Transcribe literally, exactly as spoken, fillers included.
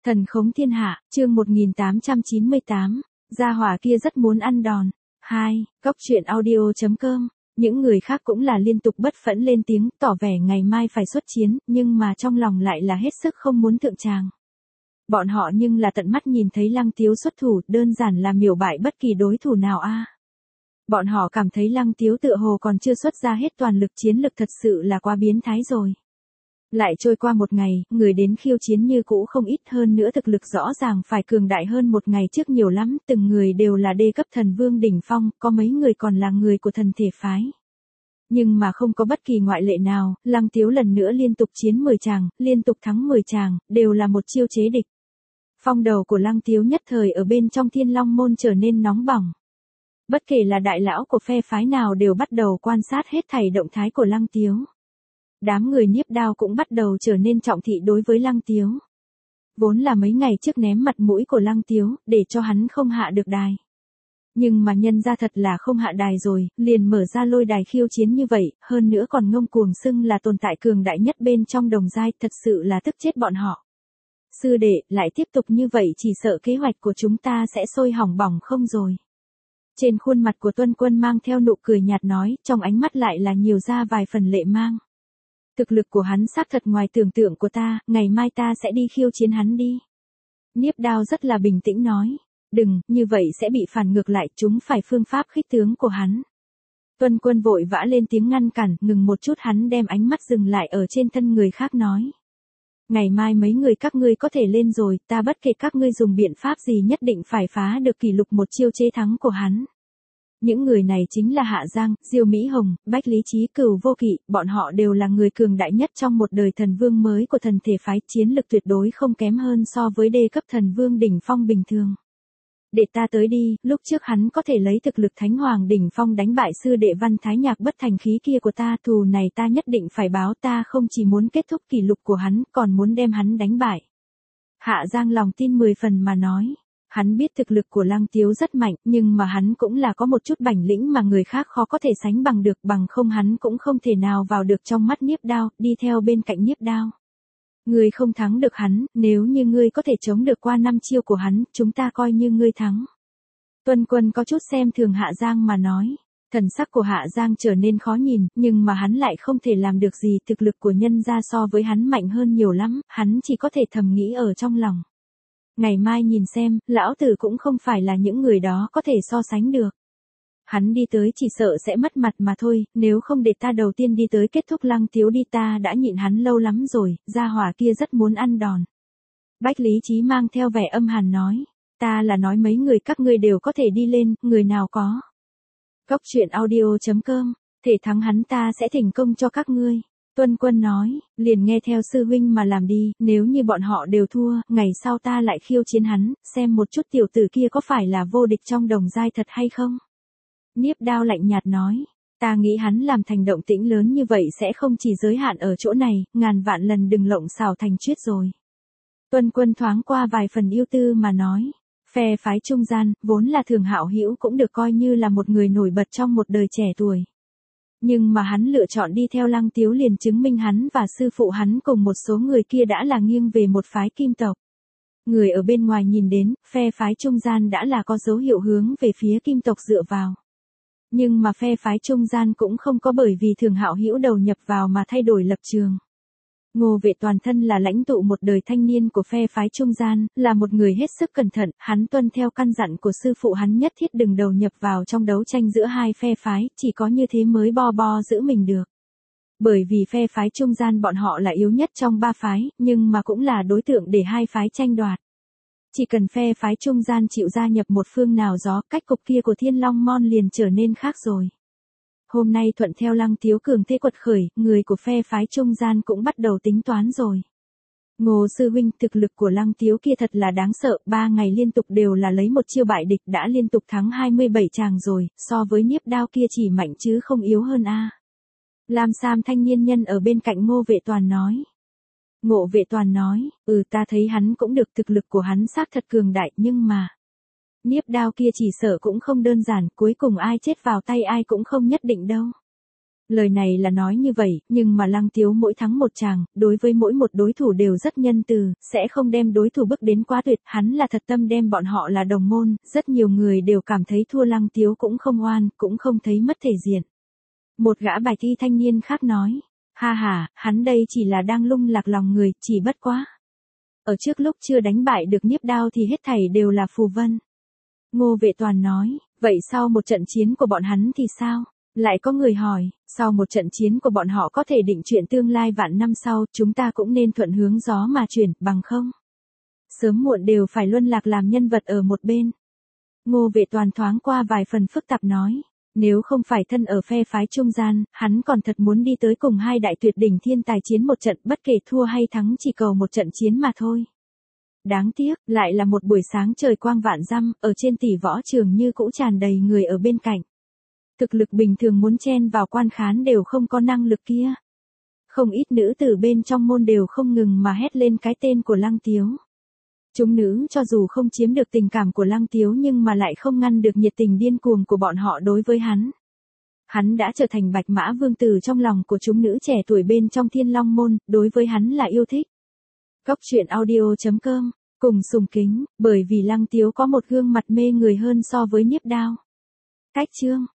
Thần khống thiên hạ, chương một nghìn tám trăm chín mươi tám, gia hỏa kia rất muốn ăn đòn. hai. Cóc truyện audio chấm com. Những người khác cũng là liên tục bất phẫn lên tiếng, tỏ vẻ ngày mai phải xuất chiến, nhưng mà trong lòng lại là hết sức không muốn thượng tràng. Bọn họ nhưng là tận mắt nhìn thấy Lăng Tiếu xuất thủ, đơn giản là miểu bại bất kỳ đối thủ nào a. Bọn họ cảm thấy Lăng Tiếu tựa hồ còn chưa xuất ra hết toàn lực, chiến lực thật sự là quá biến thái rồi. Lại trôi qua một ngày, người đến khiêu chiến như cũ không ít, hơn nữa thực lực rõ ràng phải cường đại hơn một ngày trước nhiều lắm, từng người đều là đê cấp thần vương đỉnh phong, có mấy người còn là người của thần thể phái. Nhưng mà không có bất kỳ ngoại lệ nào, Lăng Tiếu lần nữa liên tục chiến mười tràng, liên tục thắng mười tràng, đều là một chiêu chế địch. Phong đầu của Lăng Tiếu nhất thời ở bên trong Thiên Long môn trở nên nóng bỏng. Bất kể là đại lão của phe phái nào đều bắt đầu quan sát hết thảy động thái của Lăng Tiếu. Đám người Nhiếp Đao cũng bắt đầu trở nên trọng thị đối với Lăng Tiếu. Vốn là mấy ngày trước ném mặt mũi của Lăng Tiếu, để cho hắn không hạ được đài. Nhưng mà nhân ra thật là không hạ đài rồi, liền mở ra lôi đài khiêu chiến như vậy, hơn nữa còn ngông cuồng xưng là tồn tại cường đại nhất bên trong đồng giai, thật sự là tức chết bọn họ. Sư đệ, lại tiếp tục như vậy chỉ sợ kế hoạch của chúng ta sẽ sôi hỏng bỏng không rồi. Trên khuôn mặt của Tuân Quân mang theo nụ cười nhạt nói, trong ánh mắt lại là nhiều ra vài phần lệ mang. Thực lực của hắn xác thật ngoài tưởng tượng của ta, ngày mai ta sẽ đi khiêu chiến hắn đi. Nhiếp Đao rất là bình tĩnh nói, đừng, như vậy sẽ bị phản ngược lại, chúng phải phương pháp khích tướng của hắn. Tuân Quân vội vã lên tiếng ngăn cản, ngừng một chút, hắn đem ánh mắt dừng lại ở trên thân người khác nói. Ngày mai mấy người các ngươi có thể lên rồi, ta bất kể các ngươi dùng biện pháp gì nhất định phải phá được kỷ lục một chiêu chế thắng của hắn. Những người này chính là Hạ Giang, Diêu Mỹ Hồng, Bách Lý Chí, Cửu Vô Kỵ, bọn họ đều là người cường đại nhất trong một đời thần vương mới của thần thể phái, chiến lực tuyệt đối không kém hơn so với đê cấp thần vương đỉnh phong bình thường. Để ta tới đi, lúc trước hắn có thể lấy thực lực thánh hoàng đỉnh phong đánh bại sư đệ Văn Thái Nhạc bất thành khí kia của ta, thù này ta nhất định phải báo, ta không chỉ muốn kết thúc kỷ lục của hắn, còn muốn đem hắn đánh bại. Hạ Giang lòng tin mười phần mà nói. Hắn biết thực lực của Lăng Tiếu rất mạnh, nhưng mà hắn cũng là có một chút bản lĩnh mà người khác khó có thể sánh bằng được, bằng không hắn cũng không thể nào vào được trong mắt Nhiếp Đao, đi theo bên cạnh Nhiếp Đao. Ngươi không thắng được hắn, nếu như ngươi có thể chống được qua năm chiêu của hắn, chúng ta coi như ngươi thắng. Tuân Quân có chút xem thường Hạ Giang mà nói. Thần sắc của Hạ Giang trở nên khó nhìn, nhưng mà hắn lại không thể làm được gì, thực lực của nhân gia so với hắn mạnh hơn nhiều lắm, hắn chỉ có thể thầm nghĩ ở trong lòng. Ngày mai nhìn xem, lão tử cũng không phải là những người đó có thể so sánh được. Hắn đi tới chỉ sợ sẽ mất mặt mà thôi, nếu không để ta đầu tiên đi tới kết thúc Lăng Tiếu đi, ta đã nhịn hắn lâu lắm rồi, gia hỏa kia rất muốn ăn đòn. Bách Lý Chí mang theo vẻ âm hàn nói, ta là nói mấy người các ngươi đều có thể đi lên, người nào có. Cóc truyện audio chấm com, thể thắng hắn ta sẽ thành công cho các ngươi. Tuân Quân nói, liền nghe theo sư huynh mà làm đi, nếu như bọn họ đều thua, ngày sau ta lại khiêu chiến hắn, xem một chút tiểu tử kia có phải là vô địch trong đồng giai thật hay không. Nhiếp Đao lạnh nhạt nói, ta nghĩ hắn làm thành động tĩnh lớn như vậy sẽ không chỉ giới hạn ở chỗ này, ngàn vạn lần đừng lộng xào thành chuyết rồi. Tuân Quân thoáng qua vài phần yêu tư mà nói, phe phái trung gian, vốn là Thường Hạo Hữu cũng được coi như là một người nổi bật trong một đời trẻ tuổi. Nhưng mà hắn lựa chọn đi theo Lăng Tiếu liền chứng minh hắn và sư phụ hắn cùng một số người kia đã là nghiêng về một phái kim tộc. Người ở bên ngoài nhìn đến, phe phái trung gian đã là có dấu hiệu hướng về phía kim tộc dựa vào. Nhưng mà phe phái trung gian cũng không có bởi vì Thường Hạo Hữu đầu nhập vào mà thay đổi lập trường. Ngô Vệ toàn thân là lãnh tụ một đời thanh niên của phe phái trung gian, là một người hết sức cẩn thận, hắn tuân theo căn dặn của sư phụ hắn nhất thiết đừng đầu nhập vào trong đấu tranh giữa hai phe phái, chỉ có như thế mới bo bo giữ mình được. Bởi vì phe phái trung gian bọn họ là yếu nhất trong ba phái, nhưng mà cũng là đối tượng để hai phái tranh đoạt. Chỉ cần phe phái trung gian chịu gia nhập một phương nào gió, cách cục kia của Thiên Long môn liền trở nên khác rồi. Hôm nay thuận theo Lăng Tiếu cường thế quật khởi, người của phe phái trung gian cũng bắt đầu tính toán rồi. Ngô sư huynh, thực lực của Lăng Tiếu kia thật là đáng sợ, ba ngày liên tục đều là lấy một chiêu bại địch, đã liên tục thắng hai mươi bảy tràng rồi, so với Nhiếp Đao kia chỉ mạnh chứ không yếu hơn a. Lam Sam thanh niên nhân ở bên cạnh Ngô Vệ Toàn nói. Ngô Vệ Toàn nói, ừ ta thấy hắn cũng được, thực lực của hắn xác thật cường đại, nhưng mà Nhiếp Đao kia chỉ sợ cũng không đơn giản, cuối cùng ai chết vào tay ai cũng không nhất định đâu. Lời này là nói như vậy, nhưng mà Lăng Tiếu mỗi thắng một chàng, đối với mỗi một đối thủ đều rất nhân từ, sẽ không đem đối thủ bước đến quá tuyệt, hắn là thật tâm đem bọn họ là đồng môn, rất nhiều người đều cảm thấy thua Lăng Tiếu cũng không oan, cũng không thấy mất thể diện. Một gã bài thi thanh niên khác nói, ha ha, hắn đây chỉ là đang lung lạc lòng người, chỉ bất quá. Ở trước lúc chưa đánh bại được Nhiếp Đao thì hết thảy đều là phù vân. Ngô Vệ Toàn nói, vậy sau một trận chiến của bọn hắn thì sao? Lại có người hỏi, sau một trận chiến của bọn họ có thể định chuyện tương lai vạn năm sau, chúng ta cũng nên thuận hướng gió mà chuyển, bằng không? Sớm muộn đều phải luân lạc làm nhân vật ở một bên. Ngô Vệ Toàn thoáng qua vài phần phức tạp nói, nếu không phải thân ở phe phái trung gian, hắn còn thật muốn đi tới cùng hai đại tuyệt đỉnh thiên tài chiến một trận, bất kể thua hay thắng chỉ cầu một trận chiến mà thôi. Đáng tiếc, lại là một buổi sáng trời quang vạn dặm, ở trên tỷ võ trường như cũ tràn đầy người ở bên cạnh. Thực lực bình thường muốn chen vào quan khán đều không có năng lực kia. Không ít nữ tử bên trong môn đều không ngừng mà hét lên cái tên của Lăng Tiếu. Chúng nữ cho dù không chiếm được tình cảm của Lăng Tiếu nhưng mà lại không ngăn được nhiệt tình điên cuồng của bọn họ đối với hắn. Hắn đã trở thành bạch mã vương tử trong lòng của chúng nữ trẻ tuổi bên trong Thiên Long môn, đối với hắn là yêu thích. Cốc truyện audio chấm com, cùng sùng kính, bởi vì Lăng Tiếu có một gương mặt mê người hơn so với Nhiếp Đao. Cách chương